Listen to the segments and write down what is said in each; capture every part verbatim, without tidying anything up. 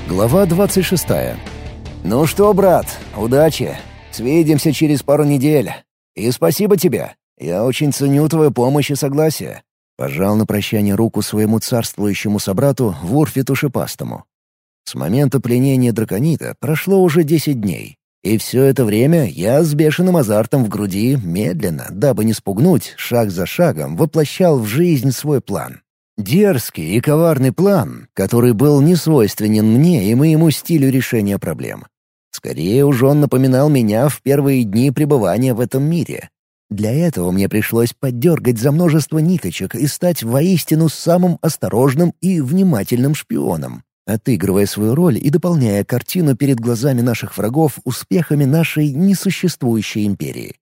Глава двадцать шестая. «Ну что, брат, удачи. Свидимся через пару недель. И спасибо тебе. Я очень ценю твою помощь и согласие». Пожал на прощание руку своему царствующему собрату Вурфиту Шипастому. С момента пленения драконида прошло уже десять дней. И все это время я с бешеным азартом в груди медленно, дабы не спугнуть, шаг за шагом воплощал в жизнь свой план. Дерзкий и коварный план, который был несвойственен мне и моему стилю решения проблем. Скорее уж он напоминал меня в первые дни пребывания в этом мире. Для этого мне пришлось поддергать за множество ниточек и стать воистину самым осторожным и внимательным шпионом, отыгрывая свою роль и дополняя картину перед глазами наших врагов успехами нашей несуществующей империи.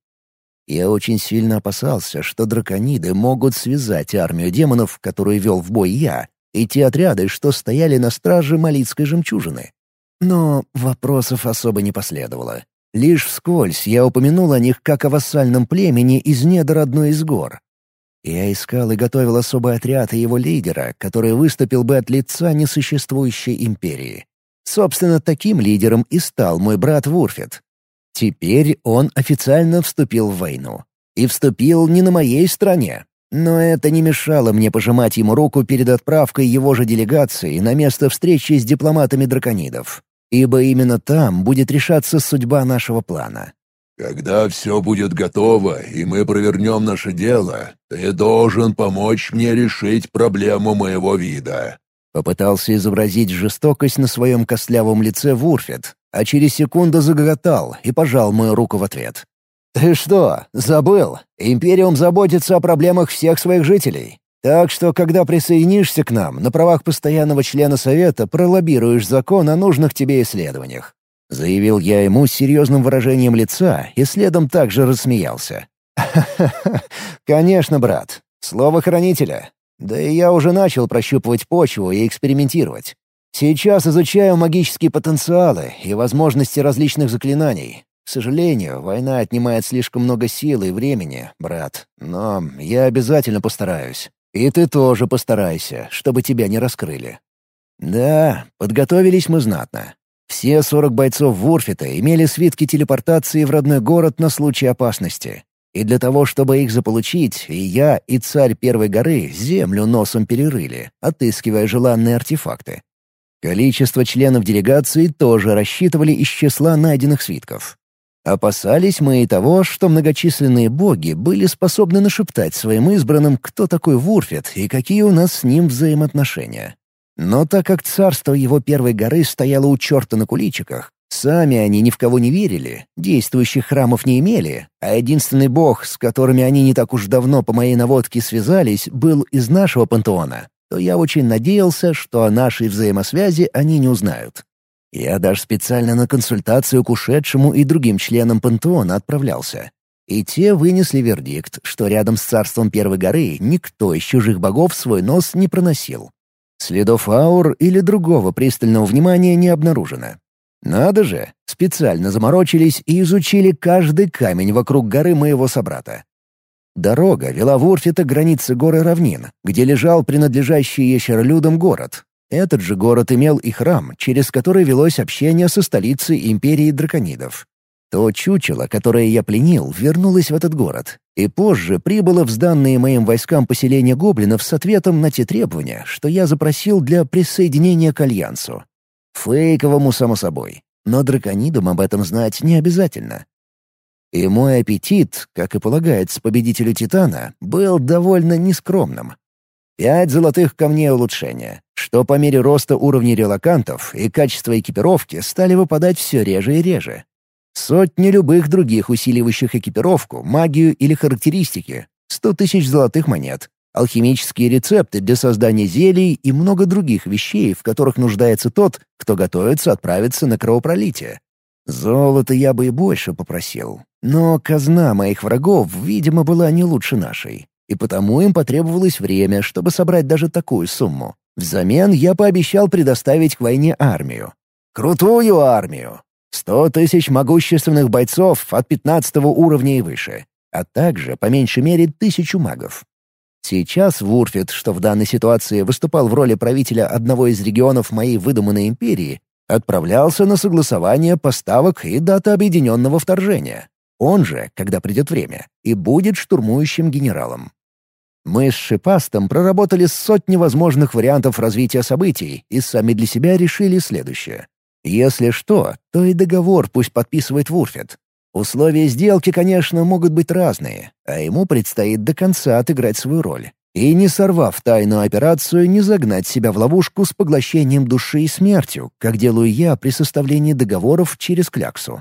Я очень сильно опасался, что дракониды могут связать армию демонов, которую вел в бой я, и те отряды, что стояли на страже Малитской жемчужины. Но вопросов особо не последовало. Лишь вскользь я упомянул о них как о вассальном племени из недр одной из гор. Я искал и готовил особый отряд и его лидера, который выступил бы от лица несуществующей империи. Собственно, таким лидером и стал мой брат Вурфит. Теперь он официально вступил в войну. И вступил не на моей стороне. Но это не мешало мне пожимать ему руку перед отправкой его же делегации на место встречи с дипломатами драконидов. Ибо именно там будет решаться судьба нашего плана. «Когда все будет готово, и мы провернем наше дело, ты должен помочь мне решить проблему моего вида». Попытался изобразить жестокость на своем костлявом лице Вурфит, а через секунду загоготал и пожал мою руку в ответ. «Ты что, забыл? Империум заботится о проблемах всех своих жителей. Так что, когда присоединишься к нам, на правах постоянного члена Совета пролоббируешь закон о нужных тебе исследованиях». Заявил я ему с серьезным выражением лица и следом также рассмеялся. «Ха-ха-ха, конечно, брат. Слово хранителя. Да и я уже начал прощупывать почву и экспериментировать. Сейчас изучаю магические потенциалы и возможности различных заклинаний. К сожалению, война отнимает слишком много сил и времени, брат. Но я обязательно постараюсь. И ты тоже постарайся, чтобы тебя не раскрыли». Да, подготовились мы знатно. Все сорок бойцов Вурфита имели свитки телепортации в родной город на случай опасности. И для того, чтобы их заполучить, и я, и царь Первой горы землю носом перерыли, отыскивая желанные артефакты. Количество членов делегации тоже рассчитывали из числа найденных свитков. Опасались мы и того, что многочисленные боги были способны нашептать своим избранным, кто такой Вурфит и какие у нас с ним взаимоотношения. Но так как царство его Первой горы стояло у черта на куличиках, сами они ни в кого не верили, действующих храмов не имели, а единственный бог, с которыми они не так уж давно по моей наводке связались, был из нашего пантеона, то я очень надеялся, что о нашей взаимосвязи они не узнают. Я даже специально на консультацию к ушедшему и другим членам пантеона отправлялся. И те вынесли вердикт, что рядом с царством Первой горы никто из чужих богов свой нос не проносил. Следов аур или другого пристального внимания не обнаружено. Надо же, специально заморочились и изучили каждый камень вокруг горы моего собрата. Дорога вела Вурфита к границе горы равнин, где лежал принадлежащий ящеролюдам город. Этот же город имел и храм, через который велось общение со столицей империи драконидов. То чучело, которое я пленил, вернулось в этот город, и позже прибыло в сданные моим войскам поселения гоблинов с ответом на те требования, что я запросил для присоединения к Альянсу. Фейковому, само собой, но драконидам об этом знать не обязательно. И мой аппетит, как и полагается победителю Титана, был довольно нескромным. Пять золотых камней улучшения, что по мере роста уровней релокантов и качества экипировки стали выпадать все реже и реже. Сотни любых других усиливающих экипировку, магию или характеристики, сто тысяч золотых монет, алхимические рецепты для создания зелий и много других вещей, в которых нуждается тот, кто готовится отправиться на кровопролитие. Золота я бы и больше попросил, но казна моих врагов, видимо, была не лучше нашей, и потому им потребовалось время, чтобы собрать даже такую сумму. Взамен я пообещал предоставить к войне армию. Крутую армию! Сто тысяч могущественных бойцов от пятнадцатого уровня и выше, а также, по меньшей мере, тысячу магов. Сейчас Вурфит, что в данной ситуации выступал в роли правителя одного из регионов моей выдуманной империи, Отправлялся на согласование поставок и дата объединенного вторжения. Он же, когда придет время, и будет штурмующим генералом. Мы с Шипастом проработали сотни возможных вариантов развития событий и сами для себя решили следующее. Если что, то и договор пусть подписывает Вурфет. Условия сделки, конечно, могут быть разные, а ему предстоит до конца отыграть свою роль. И не сорвав тайную операцию, не загнать себя в ловушку с поглощением души и смертью, как делаю я при составлении договоров через кляксу.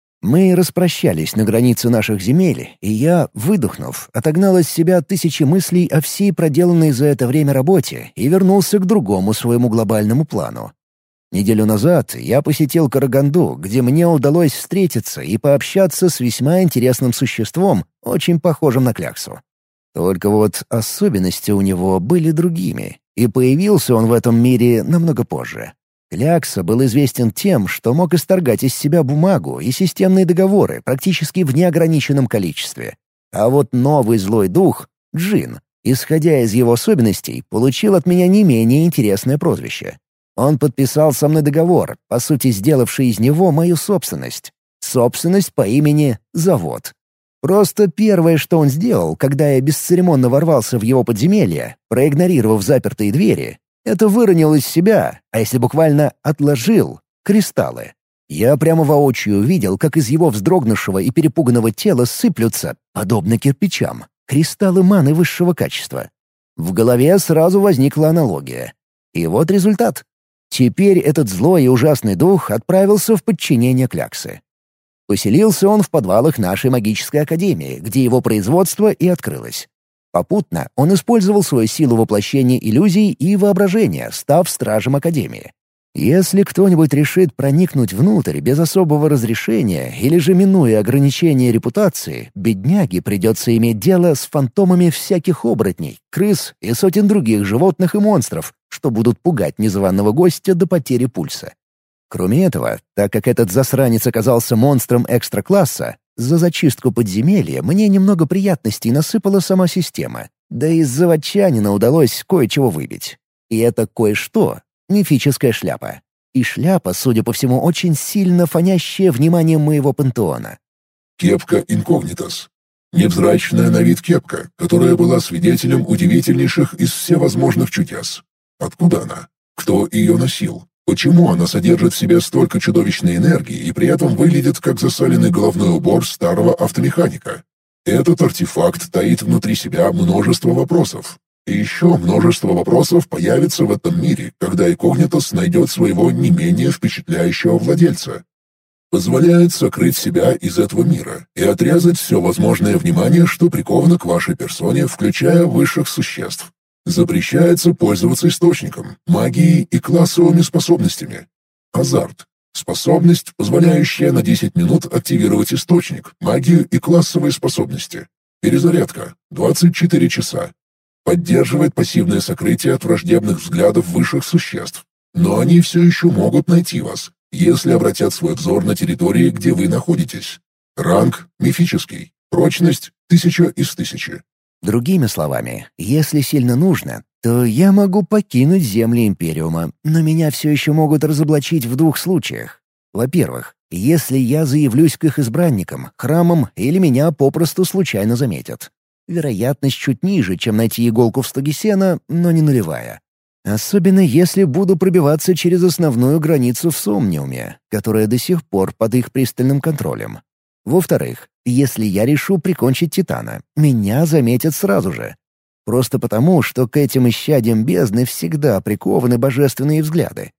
Мы распрощались на границе наших земель, и я, выдохнув, отогнал от себя тысячи мыслей о всей проделанной за это время работе и вернулся к другому своему глобальному плану. Неделю назад я посетил Караганду, где мне удалось встретиться и пообщаться с весьма интересным существом, очень похожим на кляксу. Только вот особенности у него были другими, и появился он в этом мире намного позже. Клякса был известен тем, что мог исторгать из себя бумагу и системные договоры практически в неограниченном количестве. А вот новый злой дух, Джин, исходя из его особенностей, получил от меня не менее интересное прозвище. Он подписал со мной договор, по сути сделавший из него мою собственность. Собственность по имени Завод. Просто первое, что он сделал, когда я бесцеремонно ворвался в его подземелье, проигнорировав запертые двери, это выронил из себя, а если буквально отложил, кристаллы. Я прямо воочию видел, как из его вздрогнувшего и перепуганного тела сыплются, подобно кирпичам, кристаллы маны высшего качества. В голове сразу возникла аналогия. И вот результат. Теперь этот злой и ужасный дух отправился в подчинение кляксы. Поселился он в подвалах нашей магической академии, где его производство и открылось. Попутно он использовал свою силу воплощения иллюзий и воображения, став стражем академии. Если кто-нибудь решит проникнуть внутрь без особого разрешения или же минуя ограничения репутации, бедняге придется иметь дело с фантомами всяких оборотней, крыс и сотен других животных и монстров, что будут пугать незваного гостя до потери пульса. Кроме этого, так как этот засранец оказался монстром экстра-класса, за зачистку подземелья мне немного приятностей насыпала сама система, да и из заводчанина удалось кое-чего выбить. И это кое-что — мифическая шляпа. И шляпа, судя по всему, очень сильно фонящая вниманием моего пантеона. Кепка инкогнитас. Невзрачная на вид кепка, которая была свидетелем удивительнейших из всевозможных чудес. Откуда она? Кто ее носил? Почему она содержит в себе столько чудовищной энергии и при этом выглядит как засаленный головной убор старого автомеханика? Этот артефакт таит внутри себя множество вопросов. И еще множество вопросов появится в этом мире, когда инкогнитас найдет своего не менее впечатляющего владельца. Позволяет сокрыть себя из этого мира и отрезать все возможное внимание, что приковано к вашей персоне, включая высших существ. Запрещается пользоваться источником, магией и классовыми способностями. Азарт. Способность, позволяющая на десять минут активировать источник, магию и классовые способности. Перезарядка. двадцать четыре часа. Поддерживает пассивное сокрытие от враждебных взглядов высших существ. Но они все еще могут найти вас, если обратят свой взор на территории, где вы находитесь. Ранг мифический. Прочность тысяча из тысячи. Другими словами, если сильно нужно, то я могу покинуть земли Империума, но меня все еще могут разоблачить в двух случаях. Во-первых, если я заявлюсь к их избранникам, храмам или меня попросту случайно заметят. Вероятность чуть ниже, чем найти иголку в стоге сена, но не нулевая. Особенно если буду пробиваться через основную границу в Сомниуме, которая до сих пор под их пристальным контролем. Во-вторых, если я решу прикончить Титана, меня заметят сразу же. Просто потому, что к этим исчадьям бездны всегда прикованы божественные взгляды.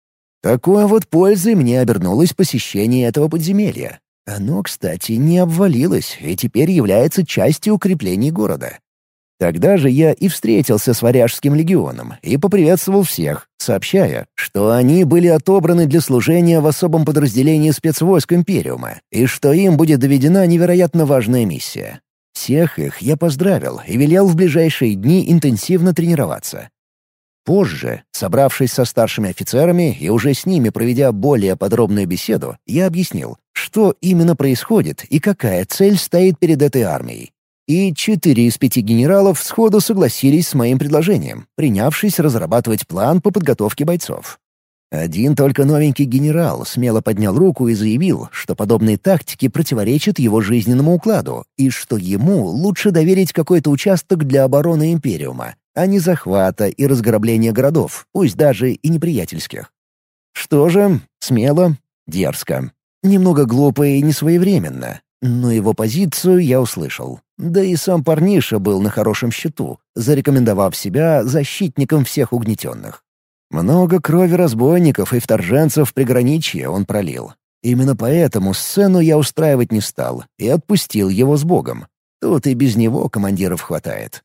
Такой вот пользой мне обернулось посещение этого подземелья. Оно, кстати, не обвалилось и теперь является частью укреплений города. Тогда же я и встретился с Варяжским легионом и поприветствовал всех, сообщая, что они были отобраны для служения в особом подразделении спецвойск Империума и что им будет доведена невероятно важная миссия. Всех их я поздравил и велел в ближайшие дни интенсивно тренироваться. Позже, собравшись со старшими офицерами и уже с ними проведя более подробную беседу, я объяснил, что именно происходит и какая цель стоит перед этой армией. И четыре из пяти генералов сходу согласились с моим предложением, принявшись разрабатывать план по подготовке бойцов. Один только новенький генерал смело поднял руку и заявил, что подобные тактики противоречат его жизненному укладу и что ему лучше доверить какой-то участок для обороны Империума, а не захвата и разграбления городов, пусть даже и неприятельских. Что же, смело, дерзко. Немного глупо и несвоевременно, но его позицию я услышал. Да и сам парниша был на хорошем счету, зарекомендовав себя защитником всех угнетенных. Много крови разбойников и вторженцев в приграничье он пролил. Именно поэтому сцену я устраивать не стал и отпустил его с Богом. Тут и без него командиров хватает.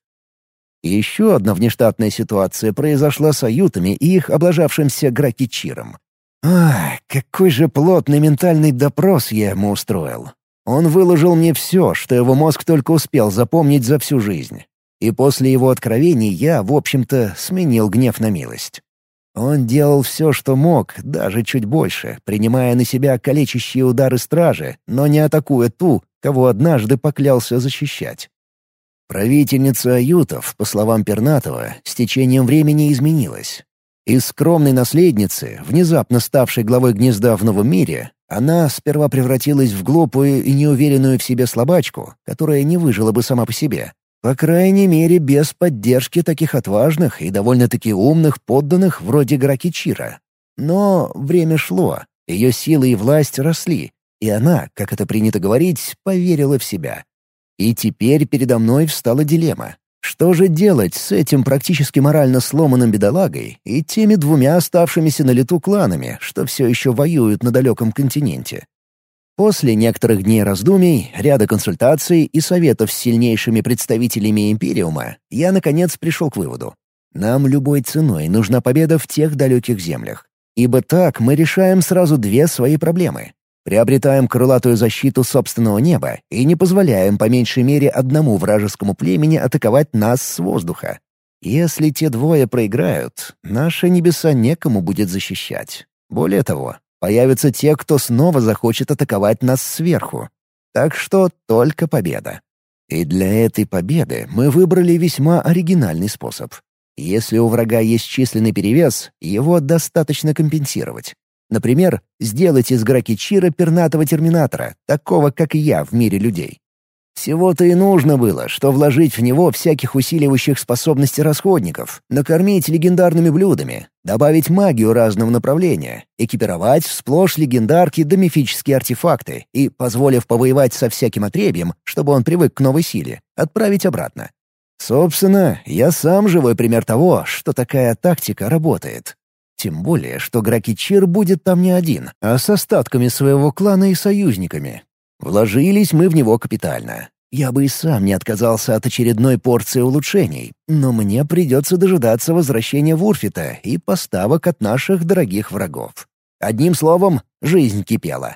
И еще одна внештатная ситуация произошла с аютами и их облажавшимся Граки-Чиром. Ах, какой же плотный ментальный допрос я ему устроил. Он выложил мне все, что его мозг только успел запомнить за всю жизнь. И после его откровений я, в общем-то, сменил гнев на милость. Он делал все, что мог, даже чуть больше, принимая на себя калечащие удары стражи, но не атакуя ту, кого однажды поклялся защищать. Правительница аютов, по словам Пернатова, с течением времени изменилась. Из скромной наследницы, внезапно ставшей главой гнезда в новом мире, она сперва превратилась в глупую и неуверенную в себе слабачку, которая не выжила бы сама по себе. По крайней мере, без поддержки таких отважных и довольно-таки умных подданных вроде Граки-Чира. Но время шло, ее силы и власть росли, и она, как это принято говорить, поверила в себя. И теперь передо мной встала дилемма. Что же делать с этим практически морально сломанным бедолагой и теми двумя оставшимися на лету кланами, что все еще воюют на далеком континенте? После некоторых дней раздумий, ряда консультаций и советов с сильнейшими представителями Империума, я, наконец, пришел к выводу. Нам любой ценой нужна победа в тех далеких землях. Ибо так мы решаем сразу две свои проблемы. Приобретаем крылатую защиту собственного неба и не позволяем по меньшей мере одному вражескому племени атаковать нас с воздуха. Если те двое проиграют, наши небеса некому будет защищать. Более того, появятся те, кто снова захочет атаковать нас сверху. Так что только победа. И для этой победы мы выбрали весьма оригинальный способ. Если у врага есть численный перевес, его достаточно компенсировать. Например, сделать из Граки-Чира пернатого терминатора, такого, как и я, в мире людей. Всего-то и нужно было, что вложить в него всяких усиливающих способности расходников, накормить легендарными блюдами, добавить магию разного направления, экипировать сплошь легендарки да мифические артефакты и, позволив повоевать со всяким отребьем, чтобы он привык к новой силе, отправить обратно. Собственно, я сам живой пример того, что такая тактика работает. Тем более, что Граки-Чир будет там не один, а с остатками своего клана и союзниками. Вложились мы в него капитально. Я бы и сам не отказался от очередной порции улучшений, но мне придется дожидаться возвращения Вурфита и поставок от наших дорогих врагов. Одним словом, жизнь кипела.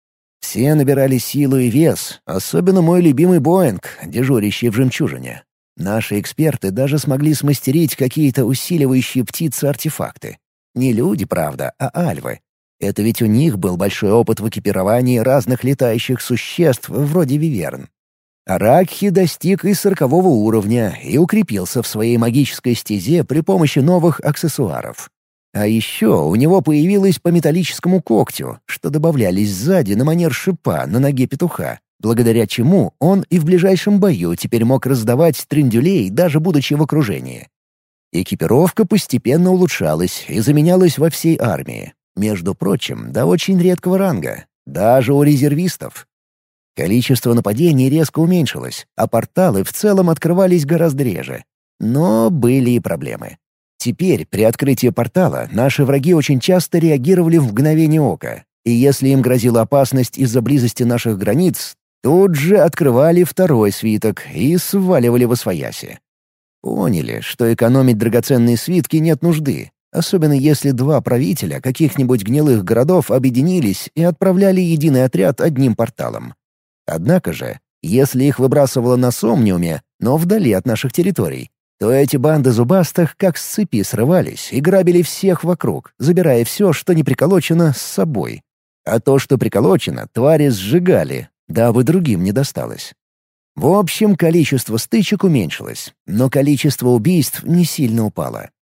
Все набирали силу и вес, особенно мой любимый Боинг, дежурящий в «Жемчужине». Наши эксперты даже смогли смастерить какие-то усиливающие птицы-артефакты. Не люди, правда, а альвы. Это ведь у них был большой опыт в экипировании разных летающих существ вроде виверн. Аракхи достиг и сорокового уровня и укрепился в своей магической стезе при помощи новых аксессуаров. А еще у него появилось по металлическому когтю, что добавлялись сзади на манер шипа на ноге петуха, благодаря чему он и в ближайшем бою теперь мог раздавать трындюлей, даже будучи в окружении. Экипировка постепенно улучшалась и заменялась во всей армии. Между прочим, до очень редкого ранга, даже у резервистов. Количество нападений резко уменьшилось, а порталы в целом открывались гораздо реже. Но были и проблемы. Теперь при открытии портала наши враги очень часто реагировали в мгновение ока, и если им грозила опасность из-за близости наших границ, тут же открывали второй свиток и сваливали восвояси. Поняли, что экономить драгоценные свитки нет нужды, особенно если два правителя каких-нибудь гнилых городов объединились и отправляли единый отряд одним порталом. Однако же, если их выбрасывало на Сомниуме, но вдали от наших территорий, то эти банды зубастых как с цепи срывались и грабили всех вокруг, забирая все, что не приколочено, с собой. А то, что приколочено, твари сжигали, дабы другим не досталось. В общем, количество стычек уменьшилось, но количество убийств не сильно упало.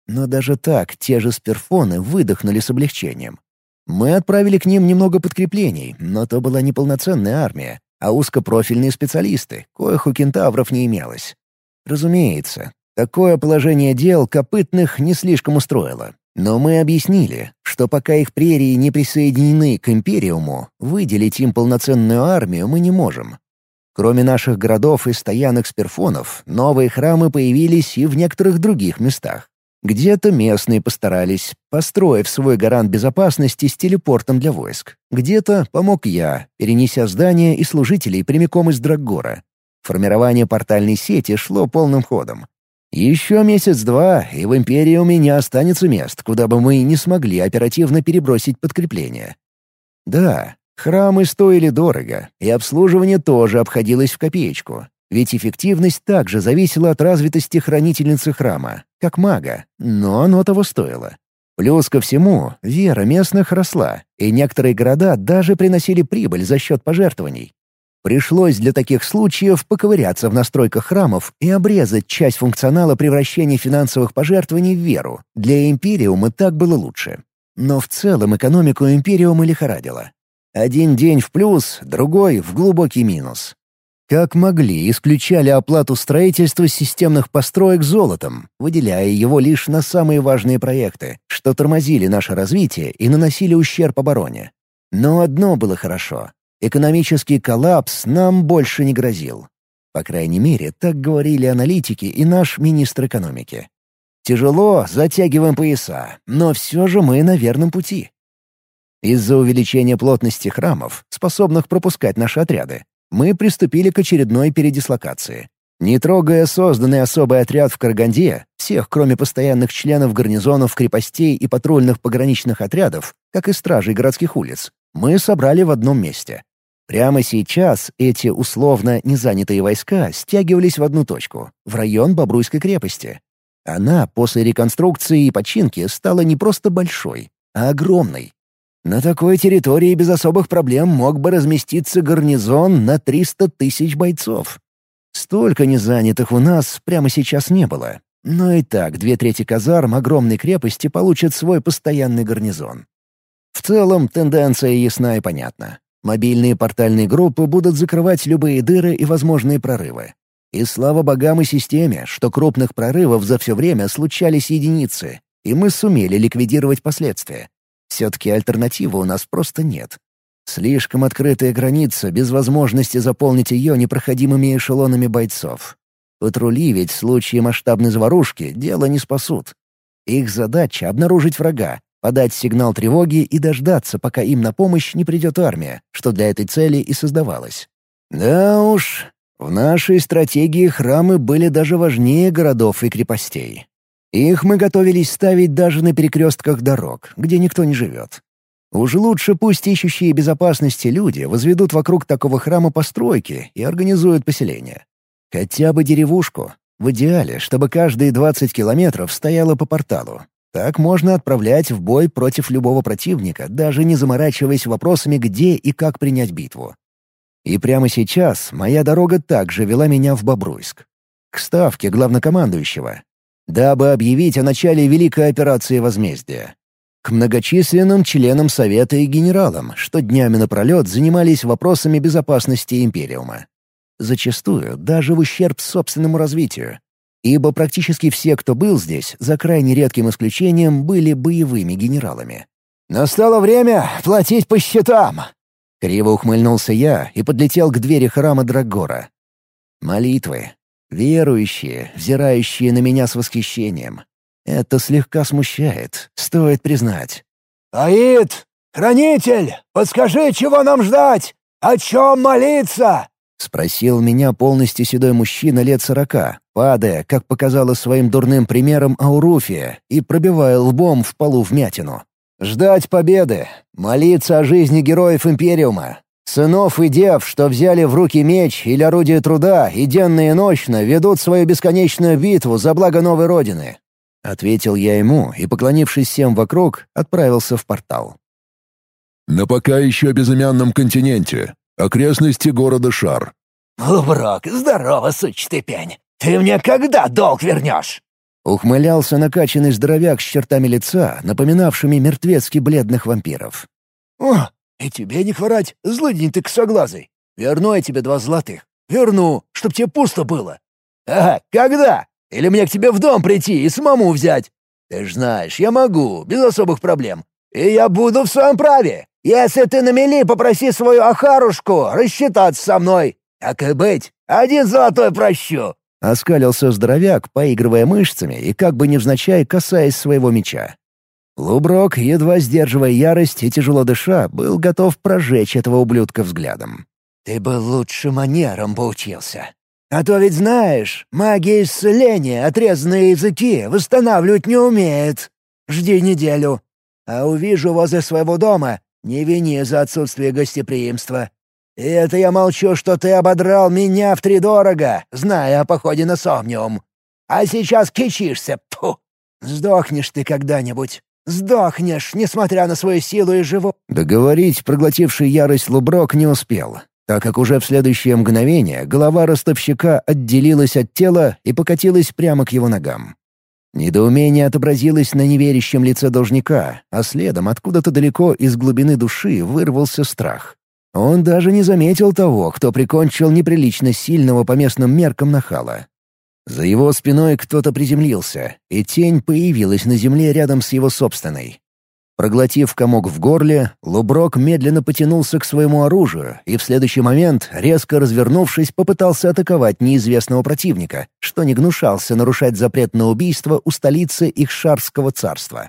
Но даже так те же сперфоны выдохнули с облегчением. Мы отправили к ним немного подкреплений, но то была не полноценная армия, а узкопрофильные специалисты, коих у кентавров не имелось. Разумеется, такое положение дел копытных не слишком устроило. Но мы объяснили, что пока их прерии не присоединены к Империуму, выделить им полноценную армию мы не можем. Кроме наших городов и стоянок сперфонов, новые храмы появились и в некоторых других местах. Где-то местные постарались, построив свой гарант безопасности с телепортом для войск. Где-то помог я, перенеся здания и служителей прямиком из Драггора. Формирование портальной сети шло полным ходом. Еще месяц-два, и в Империуме не останется мест, куда бы мы не смогли оперативно перебросить подкрепление. Да, храмы стоили дорого, и обслуживание тоже обходилось в копеечку. Ведь эффективность также зависела от развитости хранительницы храма, как мага, но оно того стоило. Плюс ко всему, вера местных росла, и некоторые города даже приносили прибыль за счет пожертвований. Пришлось для таких случаев поковыряться в настройках храмов и обрезать часть функционала превращения финансовых пожертвований в веру. Для Империума так было лучше. Но в целом экономику Империума лихорадило. Один день в плюс, другой — в глубокий минус. Как могли, исключали оплату строительства системных построек золотом, выделяя его лишь на самые важные проекты, что тормозили наше развитие и наносили ущерб обороне. Но одно было хорошо. Экономический коллапс нам больше не грозил. По крайней мере, так говорили аналитики и наш министр экономики. Тяжело, затягиваем пояса, но все же мы на верном пути. Из-за увеличения плотности храмов, способных пропускать наши отряды, мы приступили к очередной передислокации. Не трогая созданный особый отряд в Караганде, всех, кроме постоянных членов гарнизонов, крепостей и патрульных пограничных отрядов, как и стражей городских улиц, мы собрали в одном месте. Прямо сейчас эти условно незанятые войска стягивались в одну точку, в район Бобруйской крепости. Она после реконструкции и починки стала не просто большой, а огромной. На такой территории без особых проблем мог бы разместиться гарнизон на триста тысяч бойцов. Столько незанятых у нас прямо сейчас не было. Но и так две трети казарм огромной крепости получат свой постоянный гарнизон. В целом тенденция ясна и понятна. Мобильные портальные группы будут закрывать любые дыры и возможные прорывы. И слава богам и системе, что крупных прорывов за все время случались единицы, и мы сумели ликвидировать последствия. Все-таки альтернативы у нас просто нет. Слишком открытая граница без возможности заполнить ее непроходимыми эшелонами бойцов. Патрули ведь в случае масштабной заварушки дело не спасут. Их задача — обнаружить врага, подать сигнал тревоги и дождаться, пока им на помощь не придет армия, что для этой цели и создавалось. Да уж, в нашей стратегии храмы были даже важнее городов и крепостей. Их мы готовились ставить даже на перекрестках дорог, где никто не живет. Уж лучше пусть ищущие безопасности люди возведут вокруг такого храма постройки и организуют поселение. Хотя бы деревушку. В идеале, чтобы каждые двадцать километров стояло по порталу. Так можно отправлять в бой против любого противника, даже не заморачиваясь вопросами, где и как принять битву. И прямо сейчас моя дорога также вела меня в Бобруйск. К ставке главнокомандующего, дабы объявить о начале Великой операции возмездия. К многочисленным членам Совета и генералам, что днями напролет занимались вопросами безопасности Империума. Зачастую даже в ущерб собственному развитию. Ибо практически все, кто был здесь, за крайне редким исключением, были боевыми генералами. «Настало время платить по счетам!» Криво ухмыльнулся я и подлетел к двери храма Драггора. Молитвы. Верующие, взирающие на меня с восхищением. Это слегка смущает, стоит признать. «Аид! Хранитель! Подскажи, чего нам ждать? О чем молиться?» — спросил меня полностью седой мужчина лет сорока, падая, как показала своим дурным примером Ауруфия, и пробивая лбом в полу вмятину. «Ждать победы, молиться о жизни героев Империума, сынов и дев, что взяли в руки меч или орудие труда и денно и ночно ведут свою бесконечную битву за благо новой Родины», — ответил я ему и, поклонившись всем вокруг, отправился в портал. На пока еще безымянном континенте. Окрестности города Шар. «Луброк, здорово, сучий ты пень! Ты мне когда долг вернешь?» Ухмылялся накачанный здоровяк с чертами лица, напоминавшими мертвецки бледных вампиров. «О, и тебе не хворать, злыдень ты косоглазый. Верну я тебе два золотых. Верну, чтоб тебе пусто было». «Ага, когда? Или мне к тебе в дом прийти и самому взять? Ты ж знаешь, я могу, без особых проблем. И я буду в своем праве. Если ты на мели, попроси свою охарушку рассчитаться со мной. Так и быть, один золотой прощу». Оскалился здоровяк, поигрывая мышцами и как бы невзначай касаясь своего меча. Луброк, едва сдерживая ярость и тяжело дыша, был готов прожечь этого ублюдка взглядом. «Ты бы лучше манерам поучился. А то ведь знаешь, магия исцеления отрезанные языки восстанавливать не умеет. Жди неделю. А увижу возле своего дома, не вини за отсутствие гостеприимства. И это я молчу, что ты ободрал меня втридорого, зная о походе на Сомниум. А сейчас кичишься, пфу! Сдохнешь ты когда-нибудь. Сдохнешь, несмотря на свою силу и живу...» Договорить проглотивший ярость Луброк не успел, так как уже в следующее мгновение голова ростовщика отделилась от тела и покатилась прямо к его ногам. Недоумение отобразилось на неверящем лице должника, а следом откуда-то далеко из глубины души вырвался страх. Он даже не заметил того, кто прикончил неприлично сильного по местным меркам нахала. За его спиной кто-то приземлился, и тень появилась на земле рядом с его собственной. Проглотив комок в горле, Луброк медленно потянулся к своему оружию и в следующий момент, резко развернувшись, попытался атаковать неизвестного противника, что не гнушался нарушать запрет на убийство у столицы Ихшарского царства.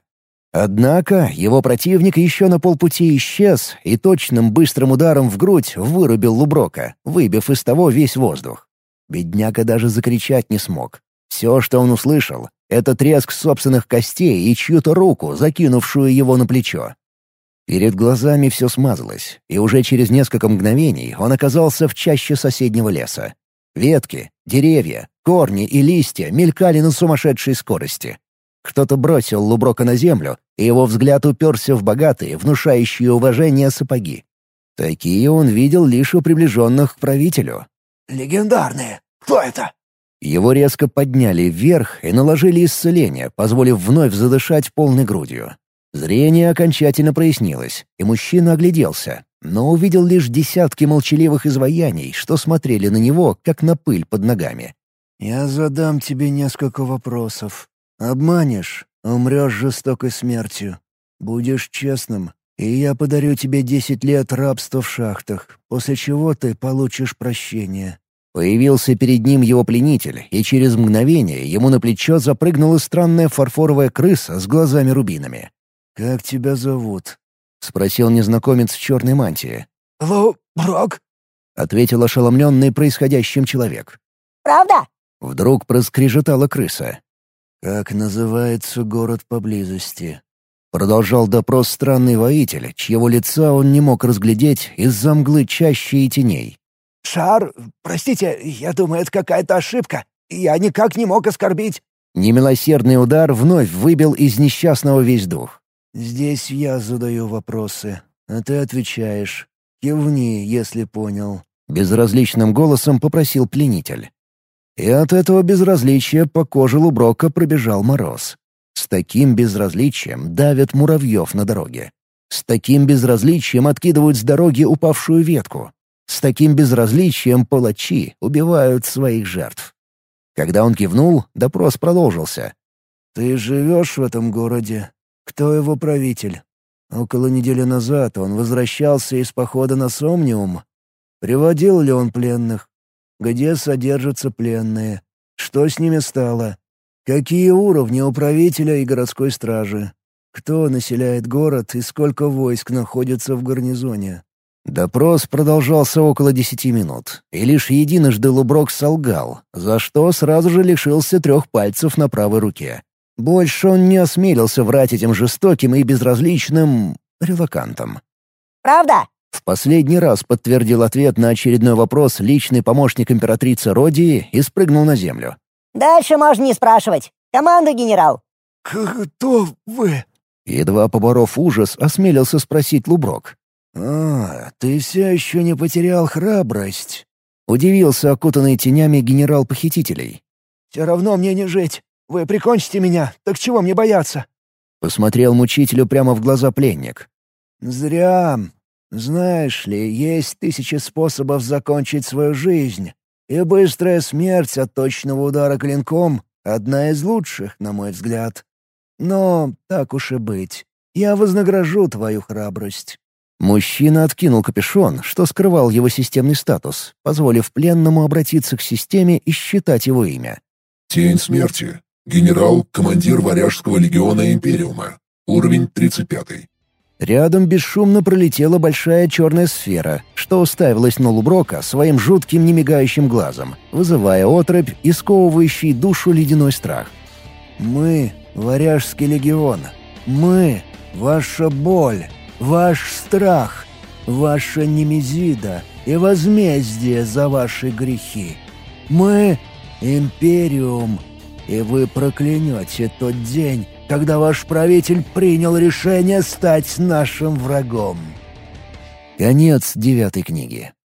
Однако его противник еще на полпути исчез и точным быстрым ударом в грудь вырубил Луброка, выбив из того весь воздух. Бедняга даже закричать не смог. Все, что он услышал, — это треск собственных костей и чью-то руку, закинувшую его на плечо. Перед глазами все смазалось, и уже через несколько мгновений он оказался в чаще соседнего леса. Ветки, деревья, корни и листья мелькали на сумасшедшей скорости. Кто-то бросил Луброка на землю, и его взгляд уперся в богатые, внушающие уважение сапоги. Такие он видел лишь у приближенных к правителю. «Легендарные! Кто это?» Его резко подняли вверх и наложили исцеление, позволив вновь задышать полной грудью. Зрение окончательно прояснилось, и мужчина огляделся, но увидел лишь десятки молчаливых изваяний, что смотрели на него, как на пыль под ногами. «Я задам тебе несколько вопросов. Обманешь — умрешь жестокой смертью. Будешь честным, и я подарю тебе десять лет рабства в шахтах, после чего ты получишь прощение». Появился перед ним его пленитель, и через мгновение ему на плечо запрыгнула странная фарфоровая крыса с глазами-рубинами. «Как тебя зовут?» — спросил незнакомец в черной мантии. «Луброк», — ответил ошеломленный происходящим человек. «Правда?» — вдруг проскрежетала крыса. «Как называется город поблизости?» Продолжал допрос странный воитель, чьего лица он не мог разглядеть из-за мглы чащи и теней. «Шар, простите, я думаю, это какая-то ошибка. Я никак не мог оскорбить». Немилосердный удар вновь выбил из несчастного весь дух. «Здесь я задаю вопросы, а ты отвечаешь. Кивни, если понял». Безразличным голосом попросил пленитель. И от этого безразличия по коже Луброка пробежал мороз. С таким безразличием давят муравьев на дороге. С таким безразличием откидывают с дороги упавшую ветку. С таким безразличием палачи убивают своих жертв. Когда он кивнул, допрос продолжился. «Ты живешь в этом городе? Кто его правитель? Около недели назад он возвращался из похода на Сомниум. Приводил ли он пленных? Где содержатся пленные? Что с ними стало? Какие уровни у правителя и городской стражи? Кто населяет город и сколько войск находится в гарнизоне?» Допрос продолжался около десяти минут, и лишь единожды Луброк солгал, за что сразу же лишился трех пальцев на правой руке. Больше он не осмелился врать этим жестоким и безразличным релакантам. «Правда?» В последний раз подтвердил ответ на очередной вопрос личный помощник императрицы Родии и спрыгнул на землю. «Дальше можно не спрашивать. Команда, генерал». «Кто вы?» Едва поборов ужас, осмелился спросить Луброк. «А, ты все еще не потерял храбрость?» Удивился окутанный тенями генерал похитителей. «Все равно мне не жить. Вы прикончите меня, так чего мне бояться?» Посмотрел мучителю прямо в глаза пленник. «Зря. Знаешь ли, есть тысячи способов закончить свою жизнь, и быстрая смерть от точного удара клинком — одна из лучших, на мой взгляд. Но так уж и быть, я вознагражу твою храбрость». Мужчина откинул капюшон, что скрывал его системный статус, позволив пленному обратиться к системе и считать его имя. Тень смерти. Генерал, командир Варяжского легиона Империума. Уровень тридцать пятый. Рядом бесшумно пролетела большая черная сфера, что уставилась на Луброка своим жутким немигающим глазом, вызывая отрыбь и сковывающий душу ледяной страх. «Мы — Варяжский легион. Мы — ваша боль, ваш страх, ваша немезида и возмездие за ваши грехи. Мы — Империум, и вы проклянете тот день, когда ваш правитель принял решение стать нашим врагом». Конец девятой книги.